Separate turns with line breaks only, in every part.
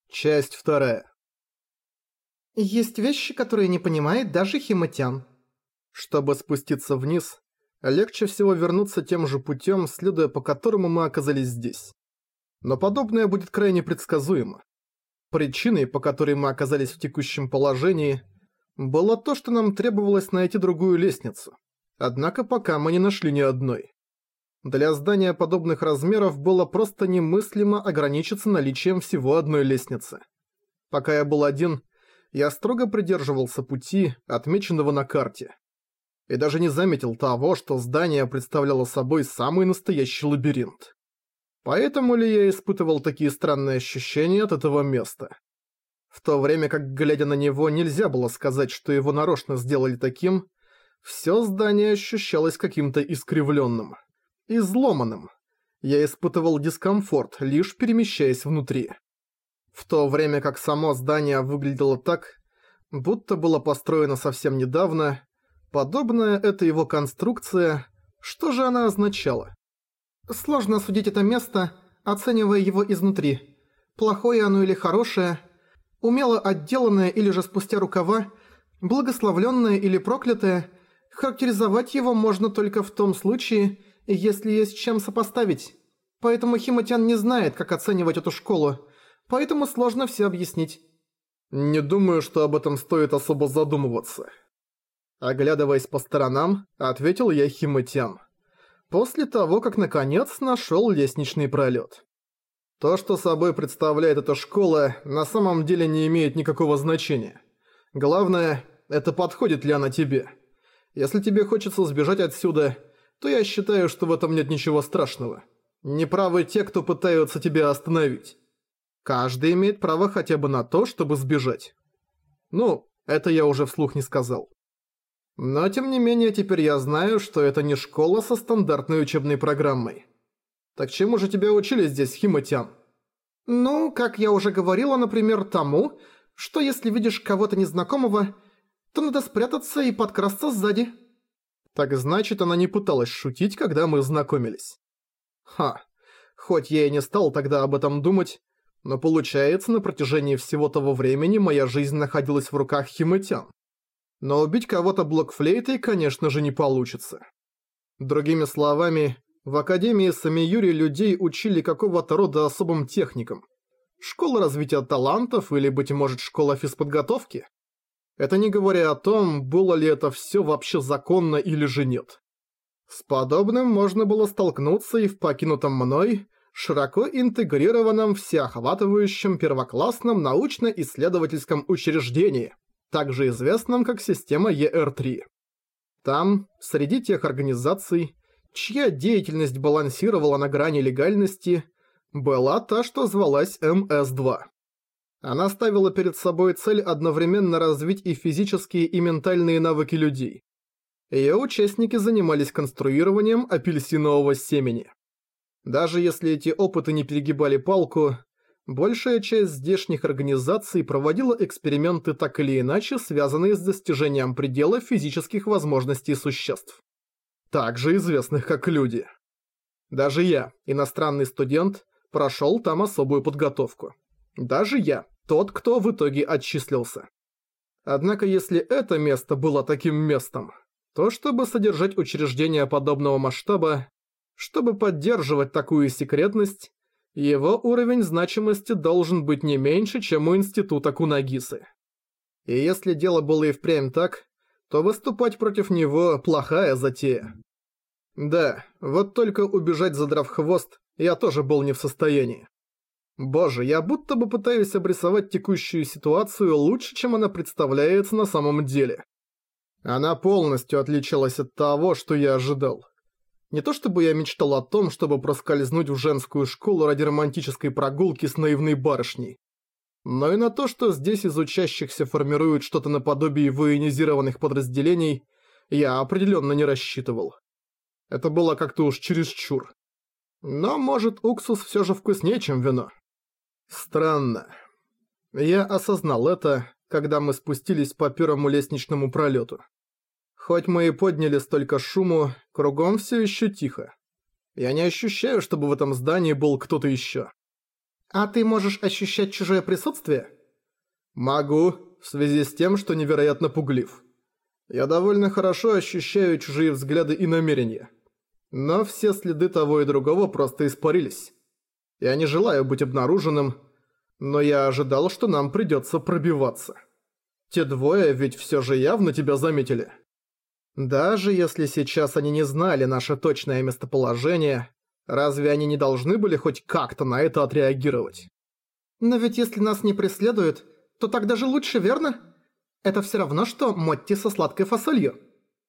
Часть вторая.
Есть вещи, которые не понимает даже Химатян.
Чтобы спуститься вниз, легче всего вернуться тем же путем, следуя по которому мы оказались здесь. Но подобное будет крайне предсказуемо. Причиной, по которой мы оказались в текущем положении, было то, что нам требовалось найти другую лестницу. Однако пока мы не нашли ни одной. Для здания подобных размеров было просто немыслимо ограничиться наличием всего одной лестницы. Пока я был один, я строго придерживался пути, отмеченного на карте. И даже не заметил того, что здание представляло собой самый настоящий лабиринт. Поэтому ли я испытывал такие странные ощущения от этого места? В то время как, глядя на него, нельзя было сказать, что его нарочно сделали таким, все здание ощущалось каким-то искривленным, изломанным. Я испытывал дискомфорт, лишь перемещаясь внутри. В то время как само здание выглядело так, будто было построено совсем недавно, подобная это его конструкция, что же она означала?
Сложно судить это место, оценивая его изнутри. Плохое оно или хорошее, умело отделанное или же спустя рукава, благословленное или проклятое, характеризовать его можно только в том случае, если есть с чем сопоставить. Поэтому Химатян не знает, как оценивать эту школу, поэтому сложно все объяснить.
Не думаю, что об этом стоит особо задумываться. Оглядываясь по сторонам, ответил я Химатян. После того, как наконец нашел лестничный пролет. То, что собой представляет эта школа, на самом деле не имеет никакого значения. Главное, это подходит ли она тебе. Если тебе хочется сбежать отсюда, то я считаю, что в этом нет ничего страшного. Неправы те, кто пытаются тебя остановить. Каждый имеет право хотя бы на то, чтобы сбежать. Ну, это я уже вслух не сказал. Но тем не менее, теперь я знаю, что это не школа со стандартной учебной программой. Так чему же тебя учили здесь, Химатян?
Ну, как я уже говорила, например, тому, что если видишь кого-то незнакомого, то надо спрятаться и подкрасться сзади.
Так значит, она не пыталась шутить, когда мы знакомились. Ха, хоть я и не стал тогда об этом думать, но получается, на протяжении всего того времени моя жизнь находилась в руках Химатян. Но убить кого-то блокфлейтой, конечно же, не получится. Другими словами, в Академии Самиюри людей учили какого-то рода особым техникам. Школа развития талантов или, быть может, школа физподготовки? Это не говоря о том, было ли это все вообще законно или же нет. С подобным можно было столкнуться и в покинутом мной, широко интегрированном всеохватывающем первоклассном научно-исследовательском учреждении, также известном как система ЕР-3. Там, среди тех организаций, чья деятельность балансировала на грани легальности, была та, что звалась МС-2. Она ставила перед собой цель одновременно развить и физические, и ментальные навыки людей. Ее участники занимались конструированием апельсинового семени. Даже если эти опыты не перегибали палку, большая часть здешних организаций проводила эксперименты так или иначе, связанные с достижением предела физических возможностей существ, также известных как люди. Даже я, иностранный студент, прошел там особую подготовку. Даже я, тот, кто в итоге отчислился. Однако если это место было таким местом, то чтобы содержать учреждение подобного масштаба, чтобы поддерживать такую секретность, его уровень значимости должен быть не меньше, чем у института Кунагисы. И если дело было и впрямь так, то выступать против него – плохая затея. Да, вот только убежать, задрав хвост, я тоже был не в состоянии. Боже, я будто бы пытаюсь обрисовать текущую ситуацию лучше, чем она представляется на самом деле. Она полностью отличалась от того, что я ожидал. Не то чтобы я мечтал о том, чтобы проскользнуть в женскую школу ради романтической прогулки с наивной барышней, но и на то, что здесь из учащихся формируют что-то наподобие военизированных подразделений, я определенно не рассчитывал. Это было как-то уж чересчур. Но, может, уксус все же вкуснее, чем вино. Странно. Я осознал это, когда мы спустились по первому лестничному пролету. Хоть мы и подняли столько шуму, кругом все еще тихо. Я не ощущаю, чтобы в этом здании был кто-то еще.
А ты можешь ощущать чужое присутствие?
Могу, в связи с тем, что невероятно пуглив. Я довольно хорошо ощущаю чужие взгляды и намерения. Но все следы того и другого просто испарились. Я не желаю быть обнаруженным, но я ожидал, что нам придется пробиваться. Те двое ведь все же явно тебя заметили. Даже если сейчас они не знали наше точное местоположение, разве они не должны были хоть как-то на это отреагировать?
Но ведь если нас не преследуют, то так даже лучше, верно? Это все равно, что мотти со сладкой фасолью.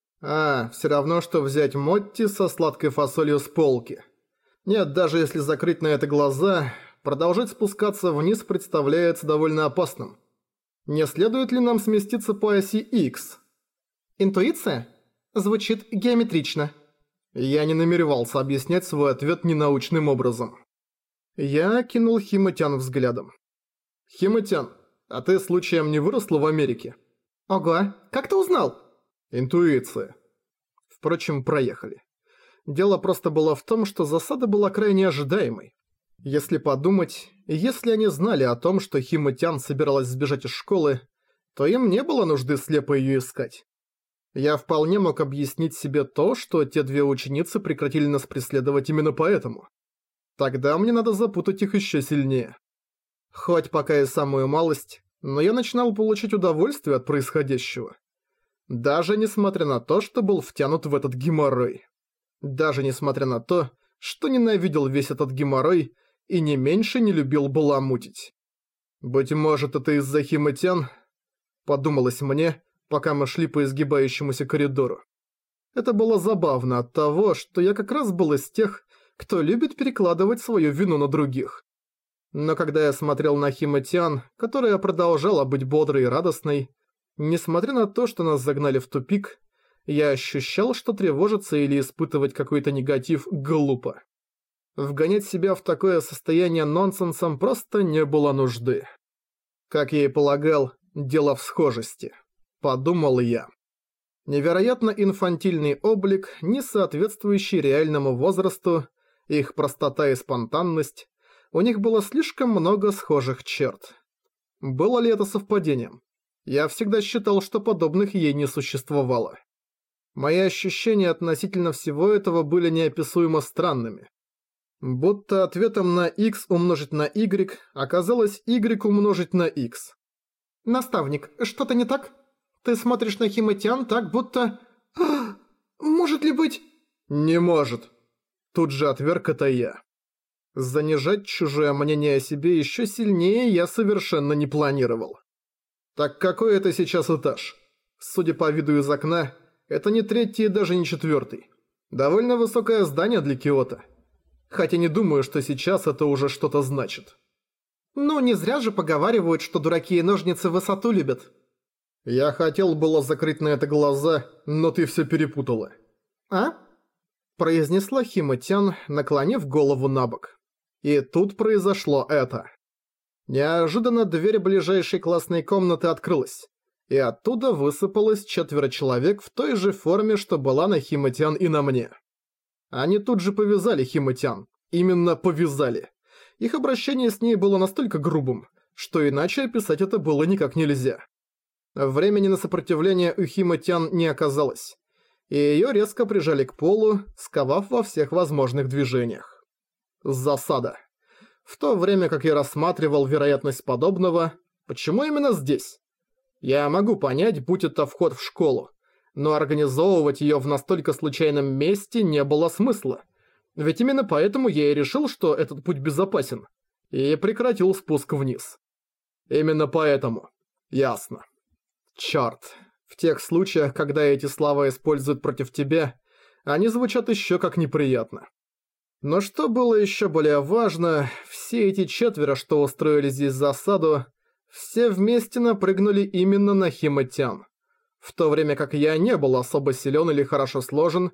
Все равно, что взять мотти со сладкой фасолью с полки. Нет, даже если закрыть на это глаза, продолжать спускаться вниз представляется довольно опасным. Не следует ли нам сместиться по оси X?
Интуиция? Звучит геометрично.
Я не намеревался объяснять свой ответ ненаучным образом. Я кинул Химатян взглядом. «Химатян, а ты случаем не выросла в Америке?»
Ого, как ты узнал?
Интуиция. Впрочем, проехали. Дело просто было в том, что засада была крайне ожидаемой. Если подумать, если они знали о том, что Химатян собиралась сбежать из школы, то им не было нужды слепо её искать. Я вполне мог объяснить себе то, что те две ученицы прекратили нас преследовать именно поэтому. Тогда мне надо запутать их ещё сильнее. Хоть пока и самую малость, но я начинал получить удовольствие от происходящего. Даже несмотря на то, что был втянут в этот геморрой. Даже несмотря на то, что ненавидел весь этот геморрой и не меньше не любил баламутить. «Быть может, это из-за Химатян?» – подумалось мне, пока мы шли по изгибающемуся коридору. Это было забавно от того, что я как раз был из тех, кто любит перекладывать свою вину на других. Но когда я смотрел на Химатян, которая продолжала быть бодрой и радостной, несмотря на то, что нас загнали в тупик, я ощущал, что тревожиться или испытывать какой-то негатив глупо. Вгонять себя в такое состояние нонсенсом просто не было нужды. Как я и полагал, дело в схожести. Подумал я. Невероятно инфантильный облик, не соответствующий реальному возрасту, их простота и спонтанность, у них было слишком много схожих черт. Было ли это совпадением? Я всегда считал, что подобных ей не существовало. Мои ощущения относительно всего этого были неописуемо странными. Будто ответом на x умножить на y оказалось y умножить на x.
Наставник, что-то не так? Ты смотришь на Химатян так, будто... может ли быть...
Не может. Тут же отверг это я. Занижать чужое мнение о себе еще сильнее я совершенно не планировал. Так какой это сейчас этаж? Судя по виду из окна, это не 3-й и даже не 4-й. Довольно высокое здание для Киото. Хотя не думаю, что сейчас это уже что-то значит.
Ну, не зря же поговаривают, что дураки и ножницы высоту любят.
Я хотел было закрыть на это глаза, но ты все перепутала.
А?
Произнесла Химатян, наклонив голову набок. И тут произошло это. Неожиданно дверь ближайшей классной комнаты открылась, и оттуда высыпалось 4 человек в той же форме, что была на Химатян и на мне. Они тут же повязали Химатян. Именно повязали. Их обращение с ней было настолько грубым, что иначе описать это было никак нельзя. Времени на сопротивление у Химатян не оказалось, и её резко прижали к полу, сковав во всех возможных движениях. Засада. В то время как я рассматривал вероятность подобного, почему именно здесь? Я могу понять, будь это вход в школу, но организовывать её в настолько случайном месте не было смысла. Ведь именно поэтому я и решил, что этот путь безопасен, и прекратил спуск вниз. Именно поэтому. Ясно. Чёрт. В тех случаях, когда эти слова используют против тебя, они звучат ещё как неприятно. Но что было ещё более важно, все эти 4, что устроили здесь засаду, все вместе напрыгнули именно на Химатян. В то время как я не был особо силен или хорошо сложен,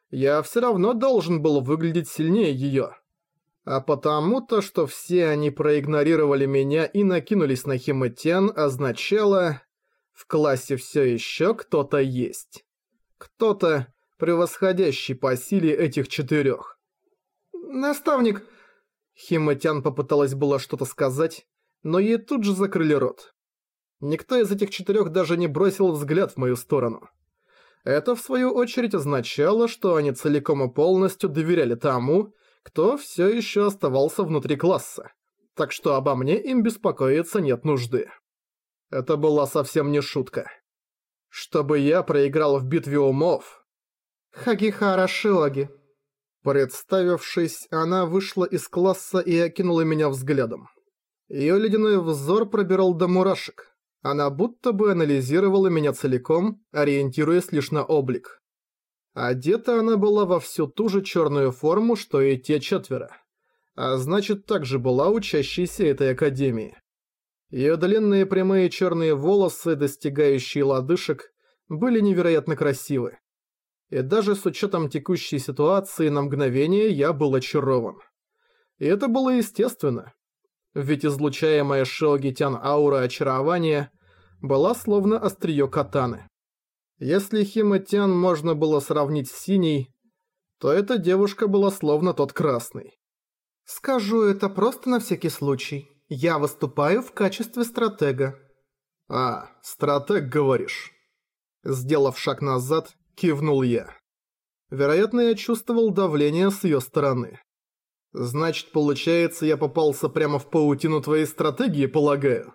я все равно должен был выглядеть сильнее ее. А потому-то, что все они проигнорировали меня и накинулись на Химатян, означало... В классе все еще кто-то есть. Кто-то, превосходящий по силе этих 4.
Наставник,
Хима-тян попыталась было что-то сказать, но ей тут же закрыли рот. Никто из этих 4 даже не бросил взгляд в мою сторону. Это, в свою очередь, означало, что они целиком и полностью доверяли тому, кто все еще оставался внутри класса. Так что обо мне им беспокоиться нет нужды. Это была совсем не шутка. Чтобы я проиграл в битве умов...
Хагихара Шиоги.
Представившись, она вышла из класса и окинула меня взглядом. Её ледяной взор пробирал до мурашек. Она будто бы анализировала меня целиком, ориентируясь лишь на облик. Одета она была во всю ту же чёрную форму, что и те 4. А значит, также была учащейся этой академии. Её длинные прямые чёрные волосы, достигающие лодыжек, были невероятно красивы. И даже с учётом текущей ситуации на мгновение я был очарован. И это было естественно. Ведь излучаемая Шиоги-тян аура очарования была словно остриё катаны. Если Хима-тян можно было сравнить с синей, то эта девушка была словно тот красный.
Скажу это просто на всякий случай. Я выступаю в качестве стратега.
А, стратег, говоришь? Сделав шаг назад, кивнул я. Вероятно, я чувствовал давление с её стороны. Значит, получается, я попался прямо в паутину твоей стратегии, полагаю?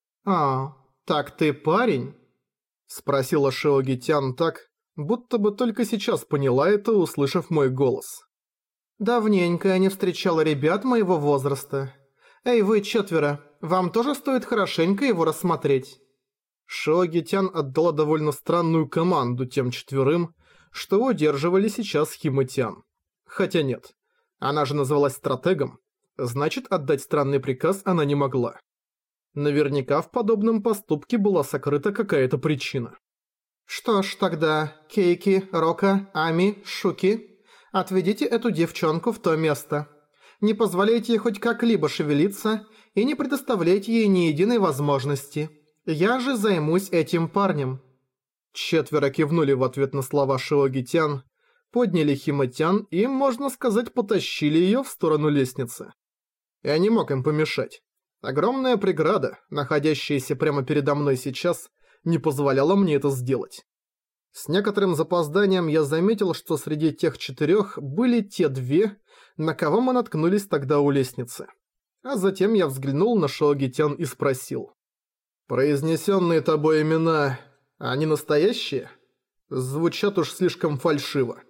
А, так ты парень?
Спросила Шиоги-тян так, будто бы только сейчас поняла это, услышав мой голос.
Давненько я не встречала ребят моего возраста. Эй, вы 4, вам тоже стоит хорошенько его рассмотреть.
Шиоги-тян отдала довольно странную команду тем 4, что удерживали сейчас Хима-тян. Хотя нет, она же называлась стратегом, значит, отдать странный приказ она не могла. Наверняка в подобном поступке была сокрыта какая-то причина.
Что ж, тогда, Кейки, Рока, Ами, Шуки, отведите эту девчонку в то место. Не позволяйте ей хоть как-либо шевелиться и не предоставляйте ей ни единой возможности. Я же займусь этим парнем».
4 кивнули в ответ на слова Шиоги-тян, подняли Хима-тян и, можно сказать, потащили её в сторону лестницы. Я не мог им помешать. Огромная преграда, находящаяся прямо передо мной сейчас, не позволяла мне это сделать. С некоторым запозданием я заметил, что среди тех 4 были те 2, на кого мы наткнулись тогда у лестницы. А затем я взглянул на Шиоги-тян и спросил. «Произнесенные тобой имена, они настоящие? Звучат уж слишком фальшиво».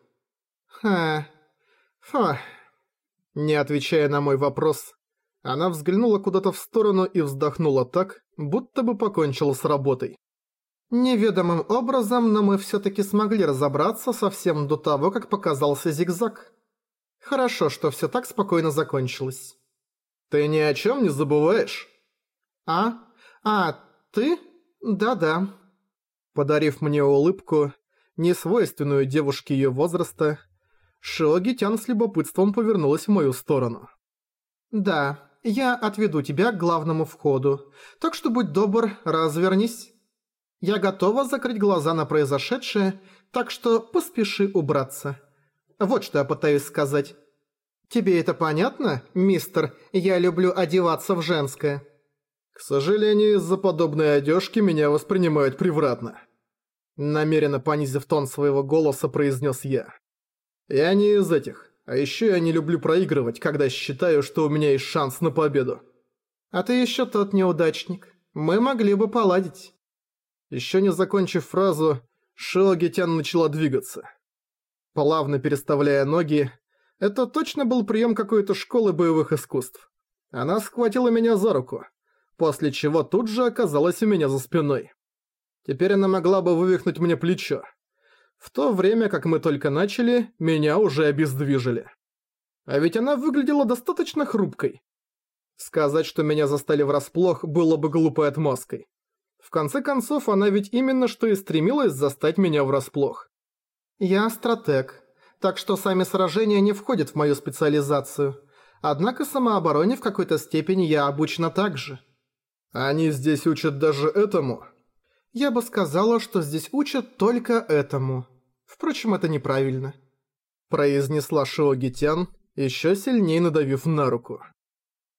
Не отвечая на мой вопрос, она взглянула куда-то в сторону и вздохнула так, будто бы покончила с работой.
«Неведомым образом, но мы всё-таки смогли разобраться совсем до того, как показался зигзаг. Хорошо, что всё так спокойно закончилось».
«Ты ни о чём не забываешь?»
Ты? Да-да».
Подарив мне улыбку, несвойственную девушке её возраста, Шиоги-тян с любопытством повернулась в мою сторону.
«Да, я отведу тебя к главному входу, так что будь добр, развернись. Я готова закрыть глаза на произошедшее, так что поспеши убраться. Вот что я пытаюсь сказать. Тебе это понятно, мистер? Я люблю одеваться в женское».
К сожалению, из-за подобной одежки меня воспринимают превратно. Намеренно понизив тон своего голоса, произнес я. Я не из этих, а еще я не люблю проигрывать, когда считаю, что у меня есть шанс на победу.
А ты еще тот неудачник. Мы могли бы поладить.
Еще не закончив фразу, Шиоги-тян начала двигаться. Плавно переставляя ноги, это точно был прием какой-то школы боевых искусств. Она схватила меня за руку, после чего тут же оказалась у меня за спиной. Теперь она могла бы вывихнуть мне плечо. В то время, как мы только начали, меня уже обездвижили. А ведь она выглядела достаточно хрупкой. Сказать, что меня застали врасплох, было бы глупой отмазкой. В конце концов, она ведь именно что и стремилась застать меня врасплох.
Я стратег, так что сами сражения не входят в мою специализацию. Однако самообороне в какой-то степени я обучена также.
Они здесь учат даже этому?
Я бы сказала, что здесь учат только этому. Впрочем, это неправильно.
Произнесла Шиоги-тян, еще сильнее надавив на руку.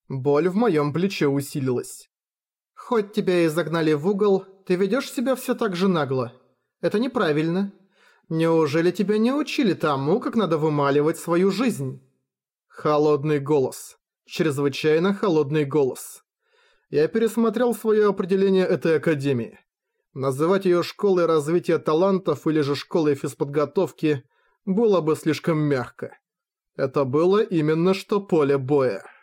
Боль в моем плече усилилась.
Хоть тебя и загнали в угол, ты ведешь себя все так же нагло. Это неправильно. Неужели тебя не учили тому, как надо вымаливать свою жизнь?
Холодный голос. Чрезвычайно холодный голос. Я пересмотрел свое определение этой академии. Называть ее школой развития талантов или же школой физподготовки было бы слишком мягко. Это было именно что поле боя.